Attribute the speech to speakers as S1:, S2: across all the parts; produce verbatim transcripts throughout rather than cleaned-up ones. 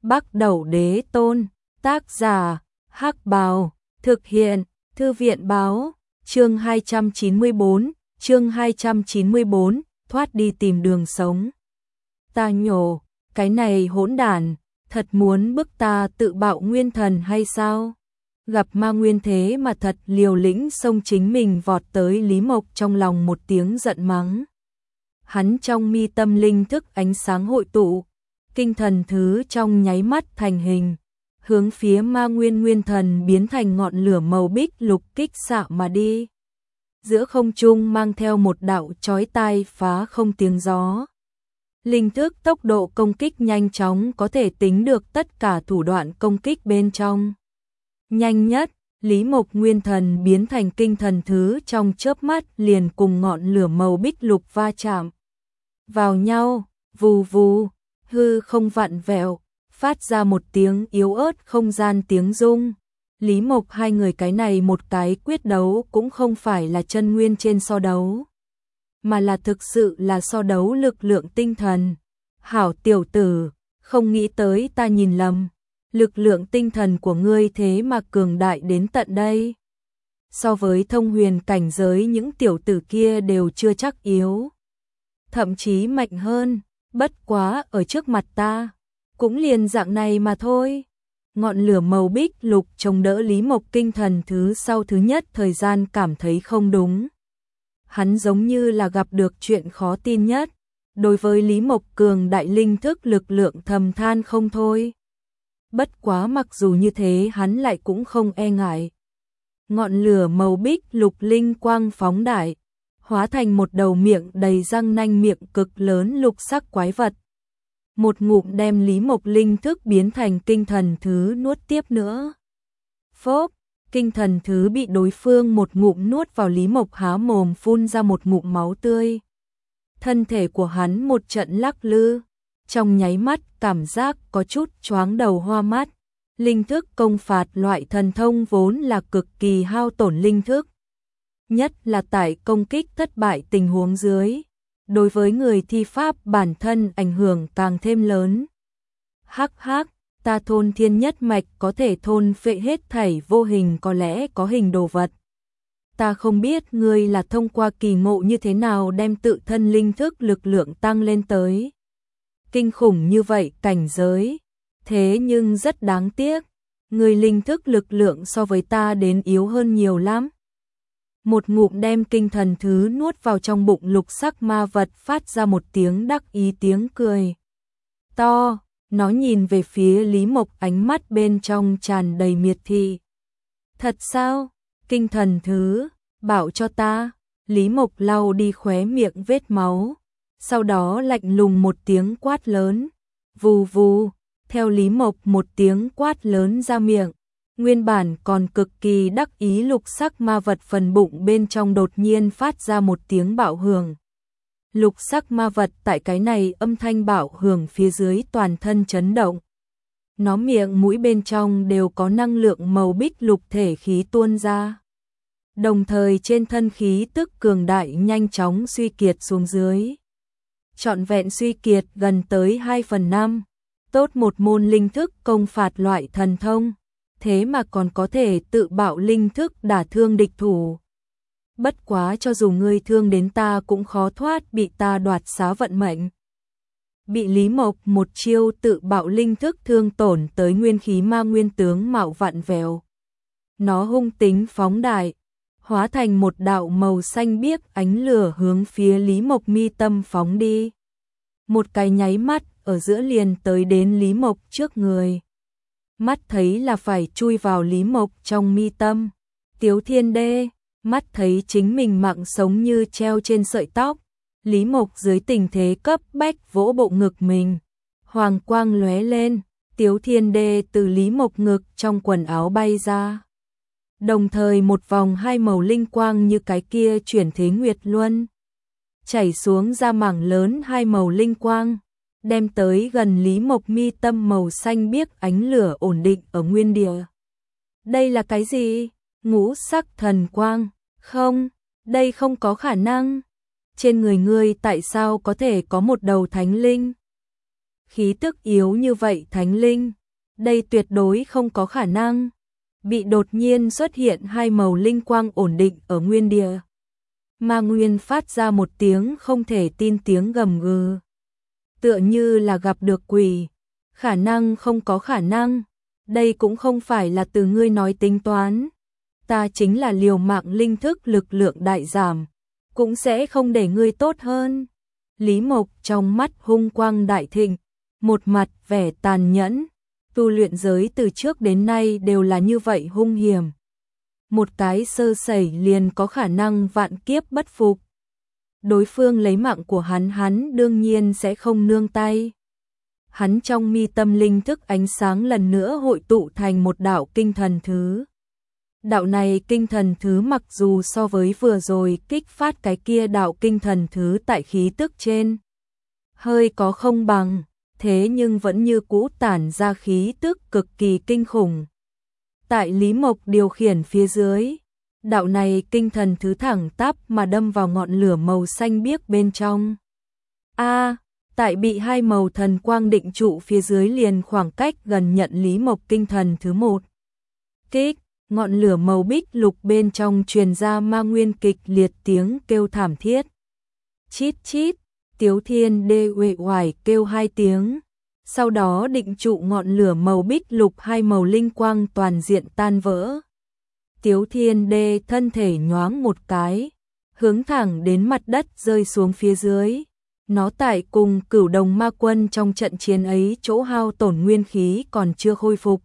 S1: Bắc Đẩu Đế Tôn, tác giả, Hắc Bào, thực hiện, Thư viện báo, chương hai trăm chín mươi bốn, chương hai trăm chín mươi bốn, thoát đi tìm đường sống. Ta nhổ, cái này hỗn đản, thật muốn bức ta tự bạo nguyên thần hay sao? Gặp ma nguyên thế mà thật liều lĩnh xông chính mình vọt tới Lý Mộc, trong lòng một tiếng giận mắng. Hắn trong mi tâm linh thức ánh sáng hội tụ, kinh thần thứ trong nháy mắt thành hình, hướng phía ma nguyên nguyên thần biến thành ngọn lửa màu bích lục kích xạ mà đi. Giữa không trung mang theo một đạo chói tai phá không tiếng gió. Linh thức tốc độ công kích nhanh chóng, có thể tính được tất cả thủ đoạn công kích bên trong. Nhanh nhất, Lý Mộc nguyên thần biến thành kinh thần thứ trong chớp mắt liền cùng ngọn lửa màu bích lục va chạm vào nhau, vù vù, hư không vặn vẹo, phát ra một tiếng yếu ớt không gian tiếng rung. Lý Mộc hai người cái này một cái quyết đấu cũng không phải là chân nguyên trên so đấu, mà là thực sự là so đấu lực lượng tinh thần. Hảo tiểu tử, không nghĩ tới ta nhìn lầm, lực lượng tinh thần của ngươi thế mà cường đại đến tận đây. So với thông huyền cảnh giới những tiểu tử kia đều chưa chắc yếu, thậm chí mạnh hơn, bất quá ở trước mặt ta, cũng liền dạng này mà thôi. Ngọn lửa màu bích lục chống đỡ Lý Mộc kinh thần thứ sau thứ nhất thời gian cảm thấy không đúng. Hắn giống như là gặp được chuyện khó tin nhất, đối với Lý Mộc cường đại linh thức lực lượng thầm than không thôi. Bất quá mặc dù như thế hắn lại cũng không e ngại. Ngọn lửa màu bích lục linh quang phóng đại, hóa thành một đầu miệng đầy răng nanh miệng cực lớn lục sắc quái vật. Một ngụm đem Lý Mộc linh thức biến thành kinh thần thứ nuốt tiếp nữa. Phốp, kinh thần thứ bị đối phương một ngụm nuốt vào, Lý Mộc há mồm phun ra một ngụm máu tươi. Thân thể của hắn một trận lắc lư, trong nháy mắt cảm giác có chút choáng đầu hoa mắt. Linh thức công phạt loại thần thông vốn là cực kỳ hao tổn linh thức, nhất là tại công kích thất bại tình huống dưới, đối với người thi pháp bản thân ảnh hưởng càng thêm lớn. Hắc hắc, ta thôn thiên nhất mạch có thể thôn phệ hết thảy vô hình có lẽ có hình đồ vật. Ta không biết ngươi là thông qua kỳ ngộ như thế nào đem tự thân linh thức lực lượng tăng lên tới kinh khủng như vậy cảnh giới, thế nhưng rất đáng tiếc, ngươi linh thức lực lượng so với ta đến yếu hơn nhiều lắm. Một ngụm đem kinh thần thứ nuốt vào trong bụng lục sắc ma vật, phát ra một tiếng đắc ý tiếng cười to, nó nhìn về phía Lý Mộc, ánh mắt bên trong tràn đầy miệt thị. Thật sao? Kinh thần thứ, bảo cho ta. Lý Mộc lau đi khóe miệng vết máu, sau đó lạnh lùng một tiếng quát lớn, vù vù, theo Lý Mộc một tiếng quát lớn ra miệng. Nguyên bản còn cực kỳ đắc ý lục sắc ma vật phần bụng bên trong đột nhiên phát ra một tiếng bạo hưởng. Lục sắc ma vật tại cái này âm thanh bạo hưởng phía dưới toàn thân chấn động. Nó miệng mũi bên trong đều có năng lượng màu bích lục thể khí tuôn ra. Đồng thời trên thân khí tức cường đại nhanh chóng suy kiệt xuống dưới. Trọn vẹn suy kiệt gần tới hai phần năm. Tốt một môn linh thức công phạt loại thần thông, thế mà còn có thể tự bạo linh thức đả thương địch thủ. Bất quá cho dù ngươi thương đến ta cũng khó thoát bị ta đoạt xá vận mệnh. Bị Lý Mộc một chiêu tự bạo linh thức thương tổn tới nguyên khí ma nguyên tướng mạo vặn vẹo. Nó hung tính phóng đại, hóa thành một đạo màu xanh biếc ánh lửa hướng phía Lý Mộc mi tâm phóng đi. Một cái nháy mắt ở giữa liền tới đến Lý Mộc trước người. Mắt thấy là phải chui vào Lý Mộc trong mi tâm. Tiếu Thiên Đê, mắt thấy chính mình mạng sống như treo trên sợi tóc. Lý Mộc dưới tình thế cấp bách vỗ bộ ngực mình. Hoàng quang lóe lên, Tiếu Thiên Đê từ Lý Mộc ngực trong quần áo bay ra. Đồng thời một vòng hai màu linh quang như cái kia chuyển thế nguyệt luân, chảy xuống ra mảng lớn hai màu linh quang, đem tới gần Lý Mộc mi tâm màu xanh biếc ánh lửa ổn định ở nguyên địa. Đây là cái gì? Ngũ sắc thần quang? Không, đây không có khả năng. Trên người ngươi tại sao có thể có một đầu thánh linh? khí tức yếu như vậy thánh linh, đây tuyệt đối không có khả năng. Bị đột nhiên xuất hiện hai màu linh quang ổn định ở nguyên địa. Ma Nguyên phát ra một tiếng không thể tin tiếng gầm gừ. Tựa như là gặp được quỷ. Khả năng không có khả năng. Đây cũng không phải là từ ngươi nói tính toán. Ta chính là liều mạng linh thức lực lượng đại giảm. Cũng sẽ không để ngươi tốt hơn. Lý Mộc trong mắt hung quang đại thịnh. Một mặt vẻ tàn nhẫn. Tu luyện giới từ trước đến nay đều là như vậy hung hiểm. Một cái sơ sẩy liền có khả năng vạn kiếp bất phục. Đối phương lấy mạng của hắn, hắn đương nhiên sẽ không nương tay. Hắn trong mi tâm linh thức ánh sáng lần nữa hội tụ thành một đạo kinh thần thứ. Đạo này kinh thần thứ mặc dù so với vừa rồi kích phát cái kia đạo kinh thần thứ tại khí tức trên hơi có không bằng, thế nhưng vẫn như cũ tản ra khí tức cực kỳ kinh khủng. Tại Lý Mộc điều khiển phía dưới, đạo này kinh thần thứ thẳng tắp mà đâm vào ngọn lửa màu xanh biếc bên trong. A, à, tại bị hai màu thần quang định trụ phía dưới liền khoảng cách gần nhận Lý Mộc kinh thần thứ một. Kích, ngọn lửa màu bích lục bên trong truyền ra ma nguyên kịch liệt tiếng kêu thảm thiết. Chít chít, Tiếu Thiên Đê uể oải kêu hai tiếng. Sau đó định trụ ngọn lửa màu bích lục hai màu linh quang toàn diện tan vỡ. Tiếu Thiên Đê thân thể nhoáng một cái, hướng thẳng đến mặt đất rơi xuống phía dưới. Nó tại cùng Cửu Đồng Ma Quân trong trận chiến ấy chỗ hao tổn nguyên khí còn chưa khôi phục.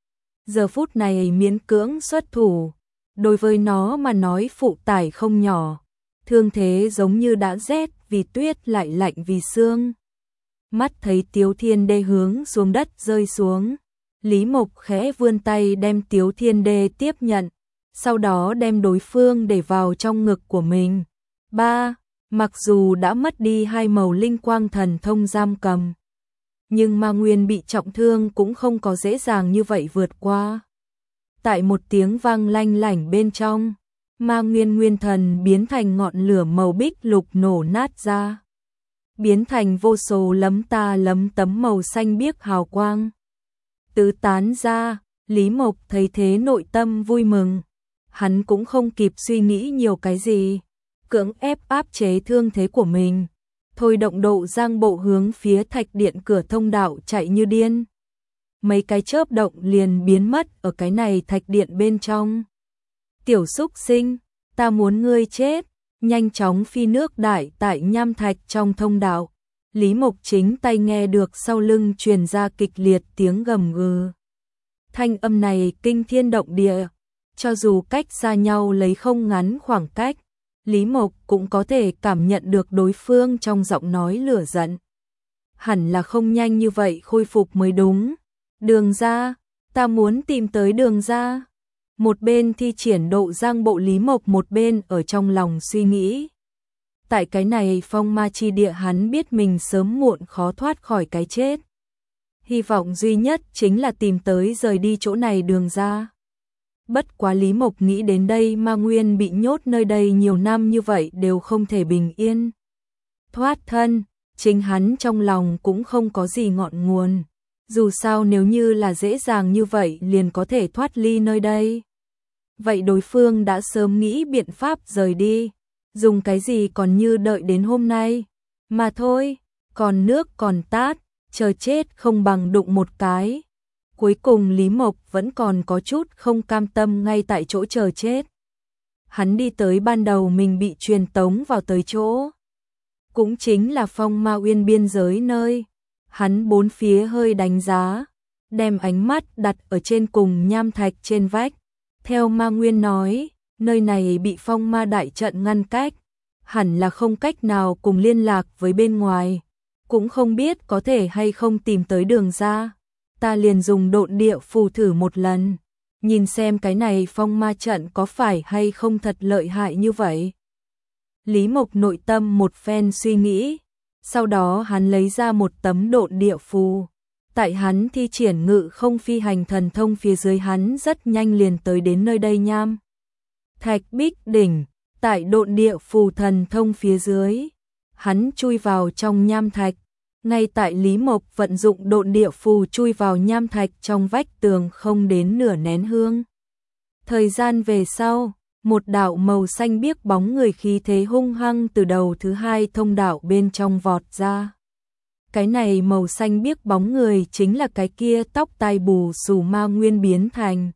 S1: Giờ phút này miễn cưỡng xuất thủ, đối với nó mà nói phụ tải không nhỏ, thương thế giống như đã rét vì tuyết lại lạnh vì sương. Mắt thấy Tiếu Thiên Đê hướng xuống đất rơi xuống, Lý Mộc khẽ vươn tay đem Tiếu Thiên Đê tiếp nhận, sau đó đem đối phương để vào trong ngực của mình. Ba, mặc dù đã mất đi hai màu linh quang thần thông giam cầm, nhưng Ma Nguyên bị trọng thương cũng không có dễ dàng như vậy vượt qua. Tại một tiếng vang lanh lảnh bên trong, Ma Nguyên nguyên thần biến thành ngọn lửa màu bích lục nổ nát ra, biến thành vô số lấm ta lấm tấm màu xanh biếc hào quang tứ tán ra. Lý Mộc thấy thế nội tâm vui mừng, hắn cũng không kịp suy nghĩ nhiều cái gì, cưỡng ép áp chế thương thế của mình, thôi động độ giang bộ hướng phía thạch điện cửa thông đạo chạy như điên. Mấy cái chớp động liền biến mất ở cái này thạch điện bên trong. Tiểu xúc sinh, ta muốn ngươi chết. Nhanh chóng phi nước đại tại nham thạch trong thông đạo. Lý Mộc chính tay nghe được sau lưng truyền ra kịch liệt tiếng gầm gừ. Thanh âm này kinh thiên động địa, cho dù cách xa nhau lấy không ngắn khoảng cách, Lý Mộc cũng có thể cảm nhận được đối phương trong giọng nói lửa giận. Hẳn là không nhanh như vậy khôi phục mới đúng. Đường ra, ta muốn tìm tới đường ra. Một bên thi triển độ giang bộ Lý Mộc, một bên ở trong lòng suy nghĩ. Tại cái này phong ma chi địa hắn biết mình sớm muộn khó thoát khỏi cái chết. Hy vọng duy nhất chính là tìm tới rời đi chỗ này đường ra. Bất quá Lý Mộc nghĩ đến đây, Ma Nguyên bị nhốt nơi đây nhiều năm như vậy đều không thể bình yên thoát thân, chính hắn trong lòng cũng không có gì ngọn nguồn. Dù sao nếu như là dễ dàng như vậy liền có thể thoát ly nơi đây, vậy đối phương đã sớm nghĩ biện pháp rời đi, dùng cái gì còn như đợi đến hôm nay. Mà thôi, còn nước còn tát, chờ chết không bằng đụng một cái. Cuối cùng Lý Mộc vẫn còn có chút không cam tâm ngay tại chỗ chờ chết. Hắn đi tới ban đầu mình bị truyền tống vào tới chỗ, cũng chính là Phong Ma Uyên biên giới nơi. Hắn bốn phía hơi đánh giá, đem ánh mắt đặt ở trên cùng nham thạch trên vách. Theo Ma Nguyên nói, nơi này bị phong ma đại trận ngăn cách, hẳn là không cách nào cùng liên lạc với bên ngoài, cũng không biết có thể hay không tìm tới đường ra. Ta liền dùng độn địa phù thử một lần, nhìn xem cái này phong ma trận có phải hay không thật lợi hại như vậy. Lý Mộc nội tâm một phen suy nghĩ, sau đó hắn lấy ra một tấm độn địa phù. Tại hắn thi triển ngự không phi hành thần thông phía dưới, hắn rất nhanh liền tới đến nơi đây nham thạch bích đỉnh. Tại độn địa phù thần thông phía dưới, hắn chui vào trong nham thạch, Ngay tại Lý Mộc vận dụng độn địa phù chui vào nham thạch trong vách tường không đến nửa nén hương. Thời gian về sau, một đạo màu xanh biếc bóng người khí thế hung hăng từ đầu thứ hai thông đạo bên trong vọt ra. Cái này màu xanh biếc bóng người chính là cái kia tóc tai bù xù ma nguyên biến thành.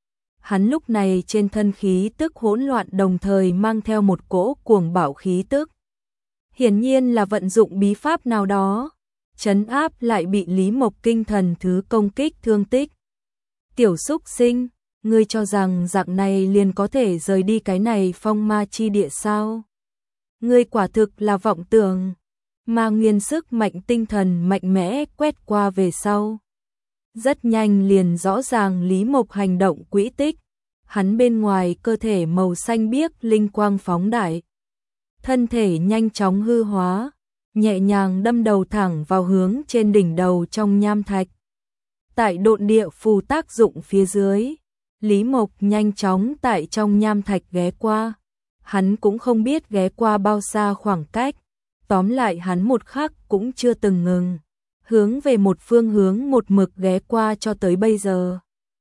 S1: Hắn lúc này trên thân khí tức hỗn loạn đồng thời mang theo một cỗ cuồng bạo khí tức. Hiển nhiên là vận dụng bí pháp nào đó, trấn áp lại bị Lý Mộc kinh thần thứ công kích thương tích. Tiểu xúc sinh, ngươi cho rằng dạng này liền có thể rời đi cái này phong ma chi địa sao? Ngươi quả thực là vọng tưởng. Ma nguyên sức mạnh tinh thần mạnh mẽ quét qua về sau. Rất nhanh liền rõ ràng Lý Mộc hành động quỹ tích. Hắn bên ngoài cơ thể màu xanh biếc linh quang phóng đại. Thân thể nhanh chóng hư hóa, nhẹ nhàng đâm đầu thẳng vào hướng trên đỉnh đầu trong nham thạch. Tại độn địa phù tác dụng phía dưới, Lý Mộc nhanh chóng tại trong nham thạch ghé qua. Hắn cũng không biết ghé qua bao xa khoảng cách. Tóm lại hắn một khắc cũng chưa từng ngừng, hướng về một phương hướng một mực ghé qua cho tới bây giờ.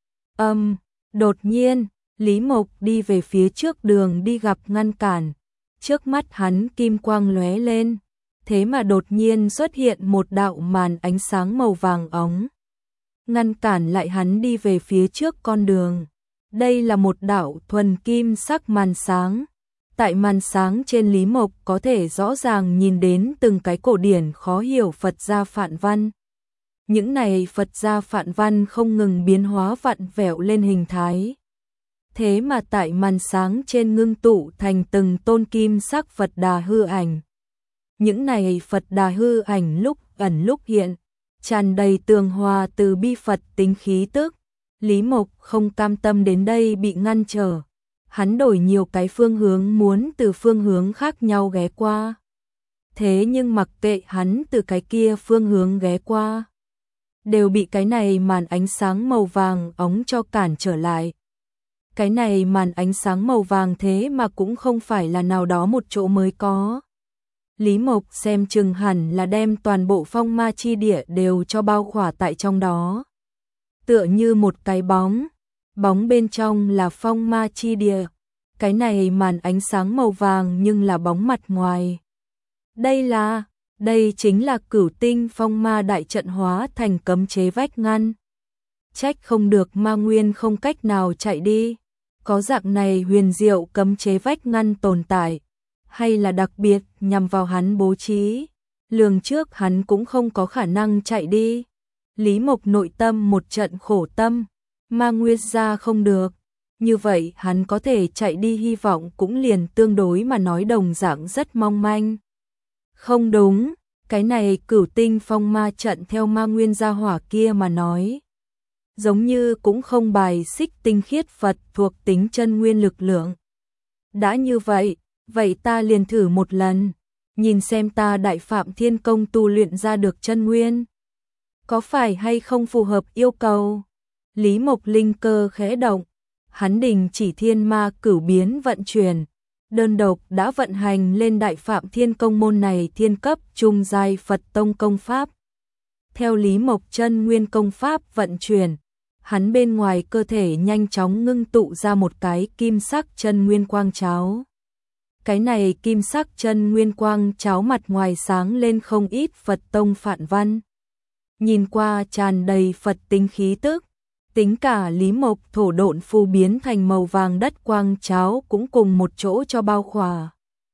S1: Âm, um, đột nhiên, Lý Mộc đi về phía trước đường đi gặp ngăn cản. Trước mắt hắn kim quang lóe lên, thế mà đột nhiên xuất hiện một đạo màn ánh sáng màu vàng óng. Ngăn cản lại hắn đi về phía trước con đường. Đây là một đạo thuần kim sắc màn sáng. Tại màn sáng trên Lý Mộc có thể rõ ràng nhìn đến từng cái cổ điển khó hiểu Phật gia phạn văn. Những này Phật gia phạn văn không ngừng biến hóa vặn vẹo lên hình thái. Thế mà tại màn sáng trên ngưng tụ thành từng tôn kim sắc Phật Đà hư ảnh. Những này Phật Đà hư ảnh lúc ẩn lúc hiện, tràn đầy tường hòa từ bi Phật tính khí tức. Lý Mộc không cam tâm đến đây bị ngăn trở. Hắn đổi nhiều cái phương hướng muốn từ phương hướng khác nhau ghé qua. Thế nhưng mặc kệ hắn từ cái kia phương hướng ghé qua, đều bị cái này màn ánh sáng màu vàng óng cho cản trở lại. Cái này màn ánh sáng màu vàng thế mà cũng không phải là nào đó một chỗ mới có. Lý Mộc xem chừng hẳn là đem toàn bộ phong ma chi địa đều cho bao khỏa tại trong đó. Tựa như một cái bóng. Bóng bên trong là phong ma chi địa. Cái này màn ánh sáng màu vàng nhưng là bóng mặt ngoài. Đây là, đây chính là cửu tinh phong ma đại trận hóa thành cấm chế vách ngăn. Trách không được ma nguyên không cách nào chạy đi. Có dạng này huyền diệu cấm chế vách ngăn tồn tại. Hay là đặc biệt nhằm vào hắn bố trí. Lường trước hắn cũng không có khả năng chạy đi. Lý Mộc nội tâm một trận khổ tâm. Ma nguyên ra không được, như vậy hắn có thể chạy đi hy vọng cũng liền tương đối mà nói đồng dạng rất mong manh. Không đúng, cái này cửu tinh phong ma trận theo ma nguyên gia hỏa kia mà nói. Giống như cũng không bài xích tinh khiết Phật thuộc tính chân nguyên lực lượng. Đã như vậy, vậy ta liền thử một lần, nhìn xem ta đại phạm thiên công tu luyện ra được chân nguyên. Có phải hay không phù hợp yêu cầu? Lý Mộc linh cơ khẽ động, hắn đình chỉ thiên ma cửu biến vận chuyển, đơn độc đã vận hành lên đại phạm thiên công môn này thiên cấp trung giai Phật tông công pháp. Theo Lý Mộc chân nguyên công pháp vận chuyển, hắn bên ngoài cơ thể nhanh chóng ngưng tụ ra một cái kim sắc chân nguyên quang cháo. Cái này kim sắc chân nguyên quang cháo mặt ngoài sáng lên không ít Phật tông phạn văn. Nhìn qua tràn đầy Phật tính khí tức. Tính cả Lý Mộc thổ độn phù biến thành màu vàng đất quang cháo cũng cùng một chỗ cho bao khỏa.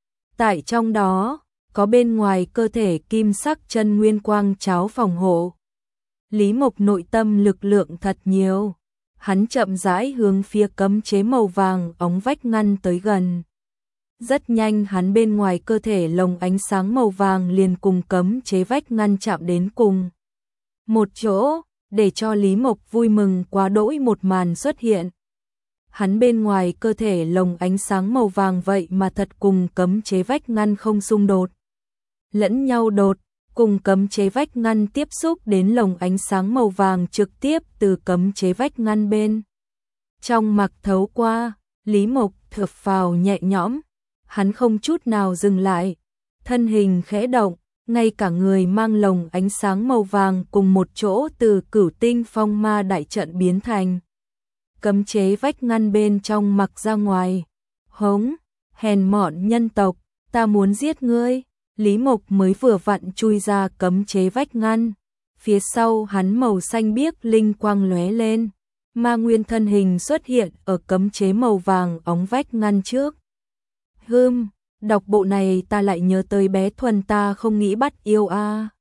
S1: Tại trong đó, có bên ngoài cơ thể kim sắc chân nguyên quang cháo phòng hộ. Lý Mộc nội tâm lực lượng thật nhiều. Hắn chậm rãi hướng phía cấm chế màu vàng óng vách ngăn tới gần. Rất nhanh hắn bên ngoài cơ thể lồng ánh sáng màu vàng liền cùng cấm chế vách ngăn chạm đến cùng một chỗ. Để cho Lý Mộc vui mừng quá đỗi một màn xuất hiện. Hắn bên ngoài cơ thể lồng ánh sáng màu vàng vậy mà thật cùng cấm chế vách ngăn không xung đột. Lẫn nhau đột, cùng cấm chế vách ngăn tiếp xúc đến lồng ánh sáng màu vàng trực tiếp từ cấm chế vách ngăn bên. Trong mặc thấu qua, Lý Mộc thở phào nhẹ nhõm, hắn không chút nào dừng lại. Thân hình khẽ động, ngay cả người mang lồng ánh sáng màu vàng cùng một chỗ từ Cửu Tinh Phong Ma đại trận biến thành cấm chế vách ngăn bên trong mặc ra ngoài. Hống, hèn mọn nhân tộc, ta muốn giết ngươi. Lý Mộc mới vừa vặn chui ra cấm chế vách ngăn, phía sau hắn màu xanh biếc linh quang lóe lên, ma nguyên thân hình xuất hiện ở cấm chế màu vàng óng vách ngăn trước. Hừm, đọc bộ này ta lại nhớ tới bé Thuần ta không nghĩ bắt yêu a. À.